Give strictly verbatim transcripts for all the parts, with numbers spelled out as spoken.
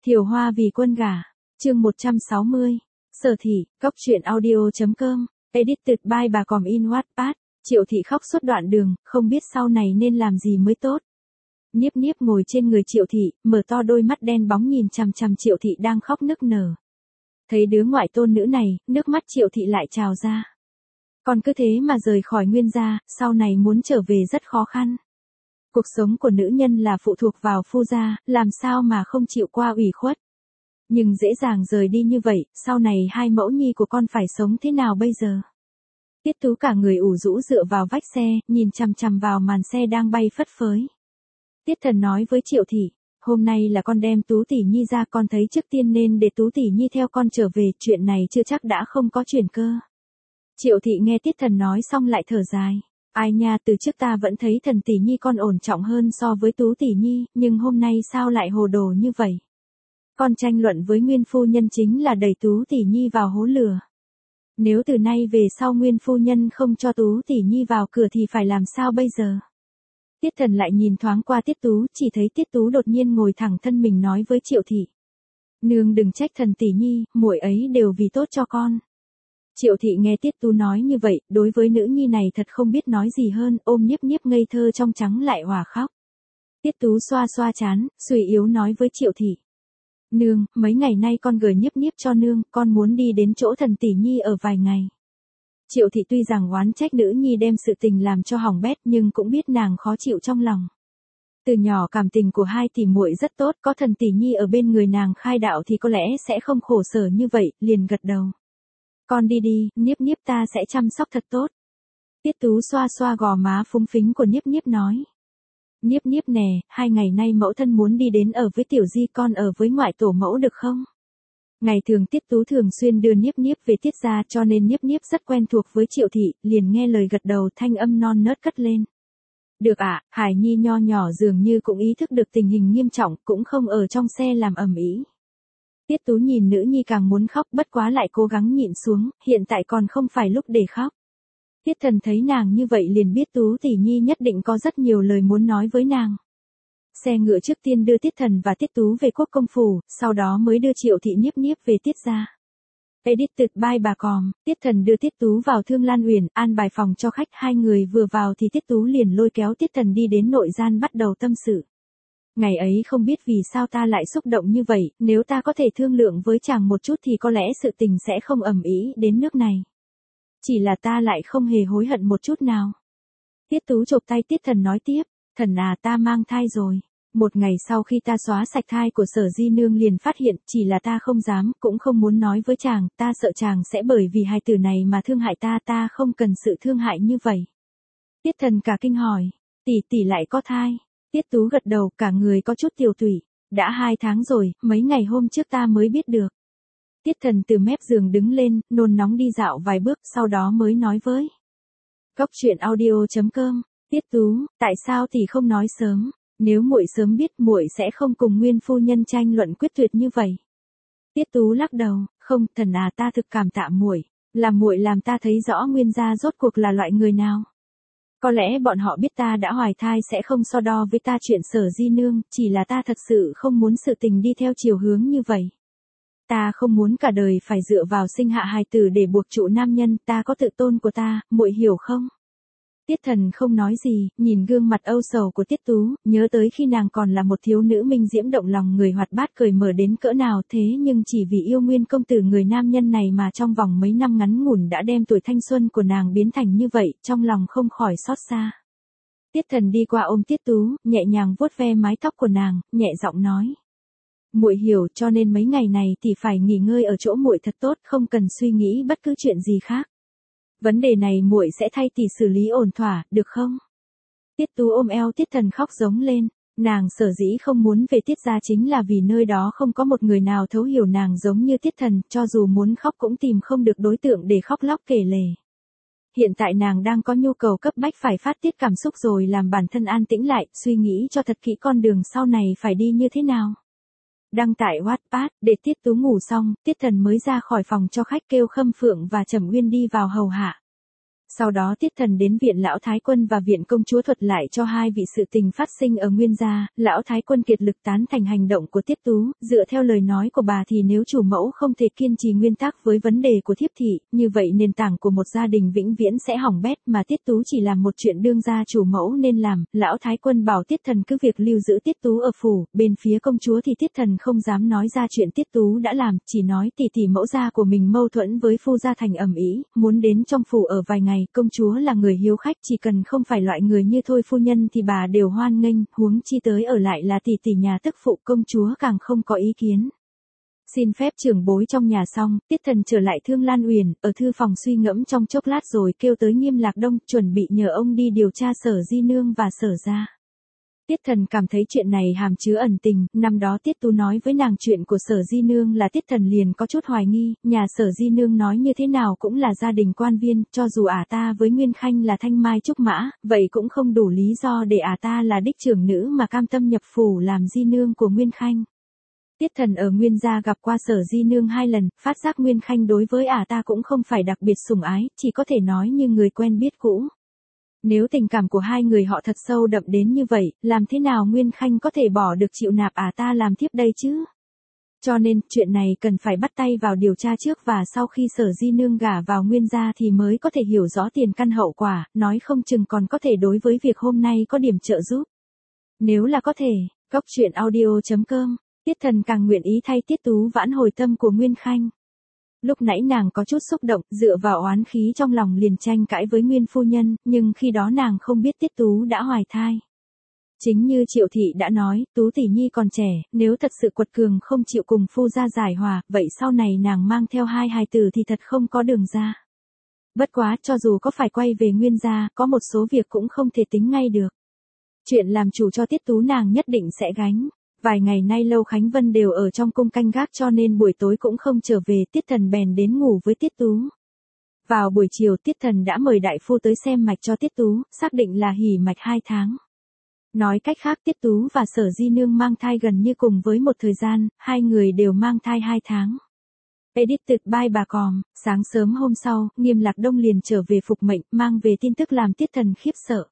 Thiều Hoa vì quân gả, chương một trăm sáu mươi. Sở Thị, Cóc truyện audio.com, edited by bà Còm in Wattpad. Triệu Thị khóc suốt đoạn đường, không biết sau này nên làm gì mới tốt. Niếp Niếp ngồi trên người Triệu Thị, mở to đôi mắt đen bóng nhìn chằm chằm Triệu Thị đang khóc nức nở. Thấy đứa ngoại tôn nữ này, nước mắt Triệu Thị lại trào ra. Còn cứ thế mà rời khỏi Nguyên gia, sau này muốn trở về rất khó khăn. Cuộc sống của nữ nhân là phụ thuộc vào phu gia, làm sao mà không chịu qua ủy khuất. Nhưng dễ dàng rời đi như vậy, sau này hai mẫu nhi của con phải sống thế nào bây giờ? Tiết Tú cả người ủ rũ dựa vào vách xe, nhìn chằm chằm vào màn xe đang bay phất phới. Tiết Thần nói với Triệu Thị, hôm nay là con đem Tú tỷ nhi ra, con thấy trước tiên nên để Tú tỷ nhi theo con trở về, chuyện này chưa chắc đã không có chuyển cơ. Triệu Thị nghe Tiết Thần nói xong lại thở dài. Ai nha, từ trước ta vẫn thấy Thần tỷ nhi con ổn trọng hơn so với Tú tỷ nhi, nhưng hôm nay sao lại hồ đồ như vậy? Con tranh luận với Nguyên phu nhân chính là đẩy Tú tỷ nhi vào hố lửa. Nếu từ nay về sau Nguyên phu nhân không cho Tú tỷ nhi vào cửa thì phải làm sao bây giờ? Tiết Thần lại nhìn thoáng qua Tiết Tú, chỉ thấy Tiết Tú đột nhiên ngồi thẳng thân mình nói với Triệu Thị. Nương đừng trách Thần tỷ nhi, muội ấy đều vì tốt cho con. Triệu Thị nghe Tiết Tú nói như vậy, đối với nữ nhi này thật không biết nói gì hơn, ôm Niếp Niếp ngây thơ trong trắng lại hòa khóc. Tiết Tú xoa xoa trán, suy yếu nói với Triệu Thị. Nương, mấy ngày nay con gửi Niếp Niếp cho nương, con muốn đi đến chỗ Thần tỷ nhi ở vài ngày. Triệu Thị tuy rằng oán trách nữ nhi đem sự tình làm cho hỏng bét nhưng cũng biết nàng khó chịu trong lòng. Từ nhỏ cảm tình của hai tỷ muội rất tốt, có Thần tỷ nhi ở bên người nàng khai đạo thì có lẽ sẽ không khổ sở như vậy, liền gật đầu. Con đi đi, Niếp Niếp ta sẽ chăm sóc thật tốt. Tiết Tú xoa xoa gò má phúng phính của Niếp Niếp nói. Niếp Niếp nè, hai ngày nay mẫu thân muốn đi đến ở với Tiểu Di, con ở với ngoại tổ mẫu được không? Ngày thường Tiết Tú thường xuyên đưa Niếp Niếp về Tiết gia cho nên Niếp Niếp rất quen thuộc với Triệu Thị, liền nghe lời gật đầu, thanh âm non nớt cất lên. Được ạ, à, Hải Nhi nho nhỏ dường như cũng ý thức được tình hình nghiêm trọng, cũng không ở trong xe làm ầm ĩ. Tiết Tú nhìn nữ nhi càng muốn khóc, bất quá lại cố gắng nhịn xuống, hiện tại còn không phải lúc để khóc. Tiết Thần thấy nàng như vậy liền biết Tú tỷ nhi nhất định có rất nhiều lời muốn nói với nàng. Xe ngựa trước tiên đưa Tiết Thần và Tiết Tú về Quốc công phủ, sau đó mới đưa Triệu Thị Niếp Niếp về Tiết gia. Edited by bà Còm, Tiết Thần đưa Tiết Tú vào Thương Lan Uyển, an bài phòng cho khách, hai người vừa vào thì Tiết Tú liền lôi kéo Tiết Thần đi đến nội gian bắt đầu tâm sự. Ngày ấy không biết vì sao ta lại xúc động như vậy, nếu ta có thể thương lượng với chàng một chút thì có lẽ sự tình sẽ không ầm ĩ đến nước này. Chỉ là ta lại không hề hối hận một chút nào. Tiết Tú chộp tay Tiết Thần nói tiếp, Thần à, ta mang thai rồi. Một ngày sau khi ta xóa sạch thai của Sở Di nương liền phát hiện, chỉ là ta không dám, cũng không muốn nói với chàng, ta sợ chàng sẽ bởi vì hài tử này mà thương hại ta, ta không cần sự thương hại như vậy. Tiết Thần cả kinh hỏi, tỷ tỷ lại có thai. Tiết Tú gật đầu, cả người có chút tiều tụy. Đã hai tháng rồi, mấy ngày hôm trước ta mới biết được. Tiết Thần từ mép giường đứng lên, nôn nóng đi dạo vài bước, sau đó mới nói với. Cóc truyện audio.com, Tiết Tú, tại sao tỷ không nói sớm? Nếu muội sớm biết muội sẽ không cùng Nguyên phu nhân tranh luận quyết tuyệt như vậy. Tiết Tú lắc đầu, không, Thần à, ta thực cảm tạ muội, là muội làm ta thấy rõ Nguyên gia rốt cuộc là loại người nào. Có lẽ bọn họ biết ta đã hoài thai sẽ không so đo với ta chuyện Sở Di nương, chỉ là ta thật sự không muốn sự tình đi theo chiều hướng như vậy. Ta không muốn cả đời phải dựa vào sinh hạ hài tử để buộc trụ nam nhân, ta có tự tôn của ta, muội hiểu không? Tiết Thần không nói gì, nhìn gương mặt âu sầu của Tiết Tú, nhớ tới khi nàng còn là một thiếu nữ minh diễm động lòng người hoạt bát cởi mở đến cỡ nào, thế nhưng chỉ vì yêu Nguyên công tử người nam nhân này mà trong vòng mấy năm ngắn ngủn đã đem tuổi thanh xuân của nàng biến thành như vậy, trong lòng không khỏi xót xa. Tiết Thần đi qua ôm Tiết Tú, nhẹ nhàng vuốt ve mái tóc của nàng, nhẹ giọng nói. Muội hiểu, cho nên mấy ngày này thì phải nghỉ ngơi ở chỗ muội thật tốt, không cần suy nghĩ bất cứ chuyện gì khác. Vấn đề này muội sẽ thay tỷ xử lý ổn thỏa, được không? Tiết Tú ôm eo Tiết Thần khóc giống lên, nàng sở dĩ không muốn về Tiết gia chính là vì nơi đó không có một người nào thấu hiểu nàng giống như Tiết Thần, cho dù muốn khóc cũng tìm không được đối tượng để khóc lóc kể lể. Hiện tại nàng đang có nhu cầu cấp bách phải phát tiết cảm xúc rồi làm bản thân an tĩnh lại, suy nghĩ cho thật kỹ con đường sau này phải đi như thế nào. Đăng tải Wattpad, để Tiết Tú ngủ xong, Tiết Thần mới ra khỏi phòng cho khách kêu Khâm Phượng và Trầm Uyên đi vào hầu hạ. Sau đó Tiết Thần đến viện Lão Thái Quân và viện công chúa thuật lại cho hai vị sự tình phát sinh ở Nguyên gia, Lão Thái Quân kiệt lực tán thành hành động của Tiết Tú, dựa theo lời nói của bà thì nếu chủ mẫu không thể kiên trì nguyên tắc với vấn đề của thiếp thị, như vậy nền tảng của một gia đình vĩnh viễn sẽ hỏng bét, mà Tiết Tú chỉ làm một chuyện đương gia chủ mẫu nên làm. Lão Thái Quân bảo Tiết Thần cứ việc lưu giữ Tiết Tú ở phủ, bên phía công chúa thì Tiết Thần không dám nói ra chuyện Tiết Tú đã làm, chỉ nói tỷ tỷ mẫu gia của mình mâu thuẫn với phu gia thành ầm ĩ, muốn đến trong phủ ở vài ngày, công chúa là người hiếu khách, chỉ cần không phải loại người như Thôi phu nhân thì bà đều hoan nghênh, huống chi tới ở lại là tỷ tỷ nhà tức phụ, công chúa càng không có ý kiến. Xin phép trưởng bối trong nhà xong, Tiết Thần trở lại Thương Lan Uyển, ở thư phòng suy ngẫm trong chốc lát rồi kêu tới Nghiêm Lạc Đông, chuẩn bị nhờ ông đi điều tra Sở Di Nương và Sở gia. Tiết Thần cảm thấy chuyện này hàm chứa ẩn tình, năm đó Tiết Tú nói với nàng chuyện của Sở Di Nương là Tiết Thần liền có chút hoài nghi, nhà Sở Di Nương nói như thế nào cũng là gia đình quan viên, cho dù ả ta với Nguyên Khanh là thanh mai trúc mã, vậy cũng không đủ lý do để ả ta là đích trưởng nữ mà cam tâm nhập phủ làm Di Nương của Nguyên Khanh. Tiết Thần ở Nguyên gia gặp qua Sở Di Nương hai lần, phát giác Nguyên Khanh đối với ả ta cũng không phải đặc biệt sủng ái, chỉ có thể nói như người quen biết cũ. Nếu tình cảm của hai người họ thật sâu đậm đến như vậy, làm thế nào Nguyên Khanh có thể bỏ được chịu nạp ả ta làm thiếp đây chứ? Cho nên, chuyện này cần phải bắt tay vào điều tra trước và sau khi Sở Di Nương gả vào Nguyên gia thì mới có thể hiểu rõ tiền căn hậu quả, nói không chừng còn có thể đối với việc hôm nay có điểm trợ giúp. Nếu là có thể, Cốc truyện audio chấm com, Tiết Thần càng nguyện ý thay Tiết Tú vãn hồi tâm của Nguyên Khanh. Lúc nãy nàng có chút xúc động, dựa vào oán khí trong lòng liền tranh cãi với Nguyên phu nhân, nhưng khi đó nàng không biết Tiết Tú đã hoài thai. Chính như Triệu thị đã nói, Tú tỷ nhi còn trẻ, nếu thật sự quật cường không chịu cùng phu gia giải hòa, vậy sau này nàng mang theo hai hài tử thì thật không có đường ra. Bất quá, cho dù có phải quay về Nguyên gia, có một số việc cũng không thể tính ngay được. Chuyện làm chủ cho Tiết Tú nàng nhất định sẽ gánh. Vài ngày nay Lâu Khánh Vân đều ở trong cung canh gác cho nên buổi tối cũng không trở về, Tiết Thần bèn đến ngủ với Tiết Tú. Vào buổi chiều Tiết Thần đã mời đại phu tới xem mạch cho Tiết Tú, xác định là hỉ mạch hai tháng. Nói cách khác Tiết Tú và Sở Di Nương mang thai gần như cùng với một thời gian, hai người đều mang thai hai tháng. Edited by bà Còm, sáng sớm hôm sau, Nghiêm Lạc Đông liền trở về phục mệnh, mang về tin tức làm Tiết Thần khiếp sợ.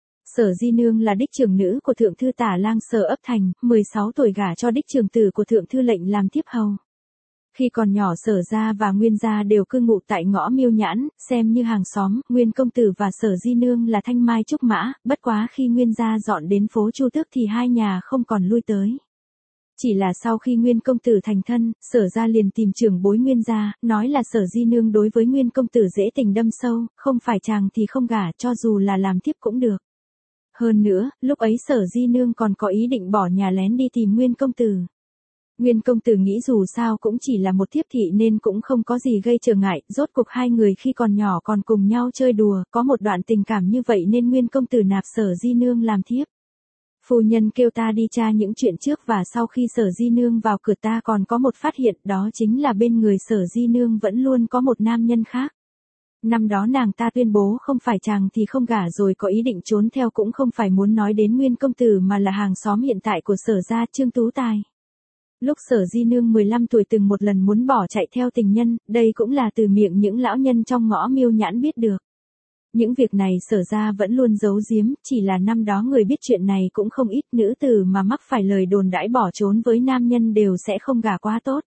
Sở Di Nương là đích trưởng nữ của thượng thư tả lang Sở Ấp Thành, mười sáu tuổi gả cho đích trưởng tử của thượng thư lệnh làm thiếp hầu. Khi còn nhỏ Sở gia và Nguyên gia đều cư ngụ tại ngõ Miêu Nhãn, xem như hàng xóm, Nguyên công tử và Sở Di Nương là thanh mai trúc mã, bất quá khi Nguyên gia dọn đến phố Chu Tước thì hai nhà không còn lui tới. Chỉ là sau khi Nguyên công tử thành thân, Sở gia liền tìm trưởng bối Nguyên gia, nói là Sở Di Nương đối với Nguyên công tử dễ tình đâm sâu, không phải chàng thì không gả, cho dù là làm thiếp cũng được. Hơn nữa, lúc ấy Sở Di Nương còn có ý định bỏ nhà lén đi tìm Nguyên công tử. Nguyên công tử nghĩ dù sao cũng chỉ là một thiếp thị nên cũng không có gì gây trở ngại, rốt cuộc hai người khi còn nhỏ còn cùng nhau chơi đùa, có một đoạn tình cảm như vậy nên Nguyên công tử nạp Sở Di Nương làm thiếp. Phu nhân kêu ta đi tra những chuyện trước và sau khi Sở Di Nương vào cửa ta còn có một phát hiện, đó chính là bên người Sở Di Nương vẫn luôn có một nam nhân khác. Năm đó nàng ta tuyên bố không phải chàng thì không gả rồi có ý định trốn theo cũng không phải muốn nói đến Nguyên công tử mà là hàng xóm hiện tại của Sở gia Trương Tú Tài. Lúc Sở Di Nương mười lăm tuổi từng một lần muốn bỏ chạy theo tình nhân, đây cũng là từ miệng những lão nhân trong ngõ Miêu Nhãn biết được. Những việc này Sở gia vẫn luôn giấu giếm, chỉ là năm đó người biết chuyện này cũng không ít, nữ tử mà mắc phải lời đồn đãi bỏ trốn với nam nhân đều sẽ không gả quá tốt.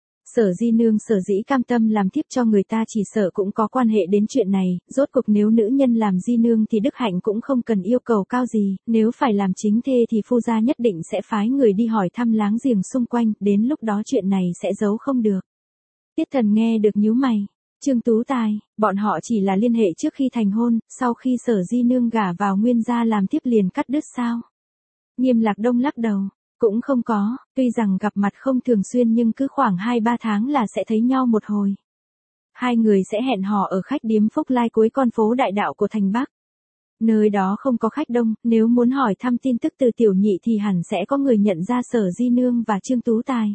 Sở Di Nương sở dĩ cam tâm làm thiếp cho người ta chỉ sợ cũng có quan hệ đến chuyện này, rốt cuộc nếu nữ nhân làm Di Nương thì đức hạnh cũng không cần yêu cầu cao gì, nếu phải làm chính thê thì phu gia nhất định sẽ phái người đi hỏi thăm láng giềng xung quanh, đến lúc đó chuyện này sẽ giấu không được. Tiết Thần nghe được nhíu mày, Trương Tú Tài, bọn họ chỉ là liên hệ trước khi thành hôn, sau khi Sở Di Nương gả vào Nguyên gia làm thiếp liền cắt đứt sao? Nghiêm Lạc Đông lắc đầu. Cũng không có, tuy rằng gặp mặt không thường xuyên nhưng cứ khoảng hai ba tháng là sẽ thấy nhau một hồi. Hai người sẽ hẹn hò ở khách điếm Phúc Lai cuối con phố đại đạo của thành Bắc. Nơi đó không có khách đông, nếu muốn hỏi thăm tin tức từ tiểu nhị thì hẳn sẽ có người nhận ra Sở Di Nương và Trương Tú Tài.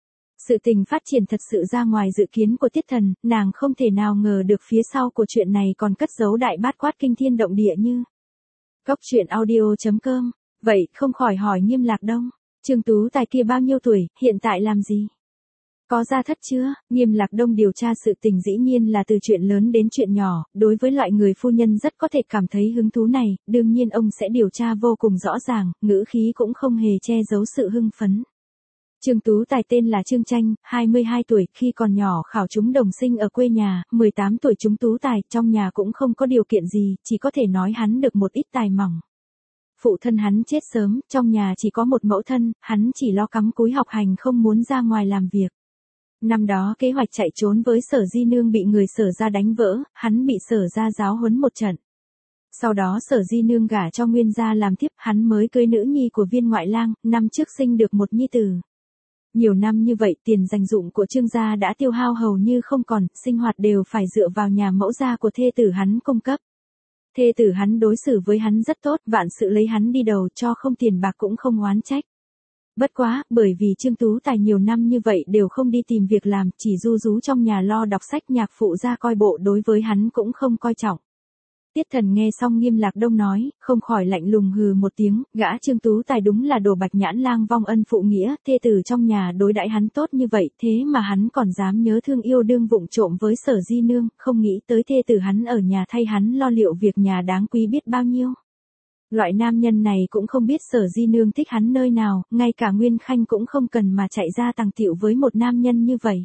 Sự tình phát triển thật sự ra ngoài dự kiến của Tiết Thần, nàng không thể nào ngờ được phía sau của chuyện này còn cất giấu đại bát quát kinh thiên động địa như. Cốc truyện audio chấm com, vậy không khỏi hỏi Nghiêm Lạc Đông. Trương Tú Tài kia bao nhiêu tuổi, hiện tại làm gì? Có ra thất chưa? Nghiêm Lạc Đông điều tra sự tình dĩ nhiên là từ chuyện lớn đến chuyện nhỏ, đối với loại người phu nhân rất có thể cảm thấy hứng thú này, đương nhiên ông sẽ điều tra vô cùng rõ ràng, ngữ khí cũng không hề che giấu sự hưng phấn. Trương Tú Tài tên là Trương Tranh, hai mươi hai tuổi, khi còn nhỏ khảo trúng đồng sinh ở quê nhà, mười tám tuổi trúng tú tài, trong nhà cũng không có điều kiện gì, chỉ có thể nói hắn được một ít tài mỏng. Phụ thân hắn chết sớm, trong nhà chỉ có một mẫu thân, hắn chỉ lo cắm cúi học hành không muốn ra ngoài làm việc. Năm đó kế hoạch chạy trốn với Sở Di Nương bị người Sở gia đánh vỡ, hắn bị Sở gia giáo huấn một trận. Sau đó Sở Di Nương gả cho Nguyên gia làm thiếp, hắn mới cưới nữ nhi của Viên ngoại lang, năm trước sinh được một nhi tử. Nhiều năm như vậy tiền dành dụm của Trương gia đã tiêu hao hầu như không còn, sinh hoạt đều phải dựa vào nhà mẫu gia của thê tử hắn cung cấp. Thê tử hắn đối xử với hắn rất tốt, vạn sự lấy hắn đi đầu, cho không tiền bạc cũng không oán trách. Bất quá, bởi vì Trương Tú Tài nhiều năm như vậy đều không đi tìm việc làm, chỉ ru rú trong nhà lo đọc sách, nhạc phụ ra coi bộ đối với hắn cũng không coi trọng. Tiết Thần nghe xong Nghiêm Lạc Đông nói, không khỏi lạnh lùng hừ một tiếng, gã Trương Tú Tài đúng là đồ bạch nhãn lang vong ân phụ nghĩa, thê tử trong nhà đối đãi hắn tốt như vậy, thế mà hắn còn dám nhớ thương yêu đương vụng trộm với Sở Di Nương, không nghĩ tới thê tử hắn ở nhà thay hắn lo liệu việc nhà đáng quý biết bao nhiêu. Loại nam nhân này cũng không biết Sở Di Nương thích hắn nơi nào, ngay cả Nguyên Khanh cũng không cần mà chạy ra tàng tiệu với một nam nhân như vậy.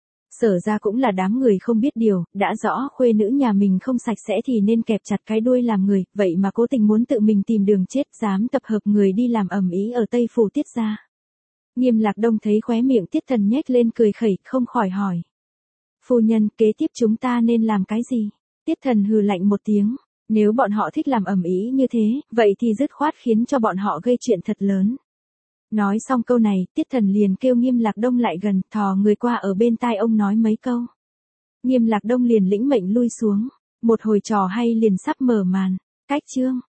Sở ra cũng là đám người không biết điều, đã rõ khuê nữ nhà mình không sạch sẽ thì nên kẹp chặt cái đuôi làm người, vậy mà cố tình muốn tự mình tìm đường chết, dám tập hợp người đi làm ầm ĩ ở Tây Phủ Tiết gia. Nghiêm Lạc Đông thấy khóe miệng Tiết Thần nhếch lên cười khẩy, không khỏi hỏi. Phu nhân, kế tiếp chúng ta nên làm cái gì? Tiết Thần hừ lạnh một tiếng, nếu bọn họ thích làm ầm ĩ như thế, vậy thì dứt khoát khiến cho bọn họ gây chuyện thật lớn. Nói xong câu này, Tiết Thần liền kêu Nghiêm Lạc Đông lại gần, thò người qua ở bên tai ông nói mấy câu. Nghiêm Lạc Đông liền lĩnh mệnh lui xuống, một hồi trò hay liền sắp mở màn. Cách chương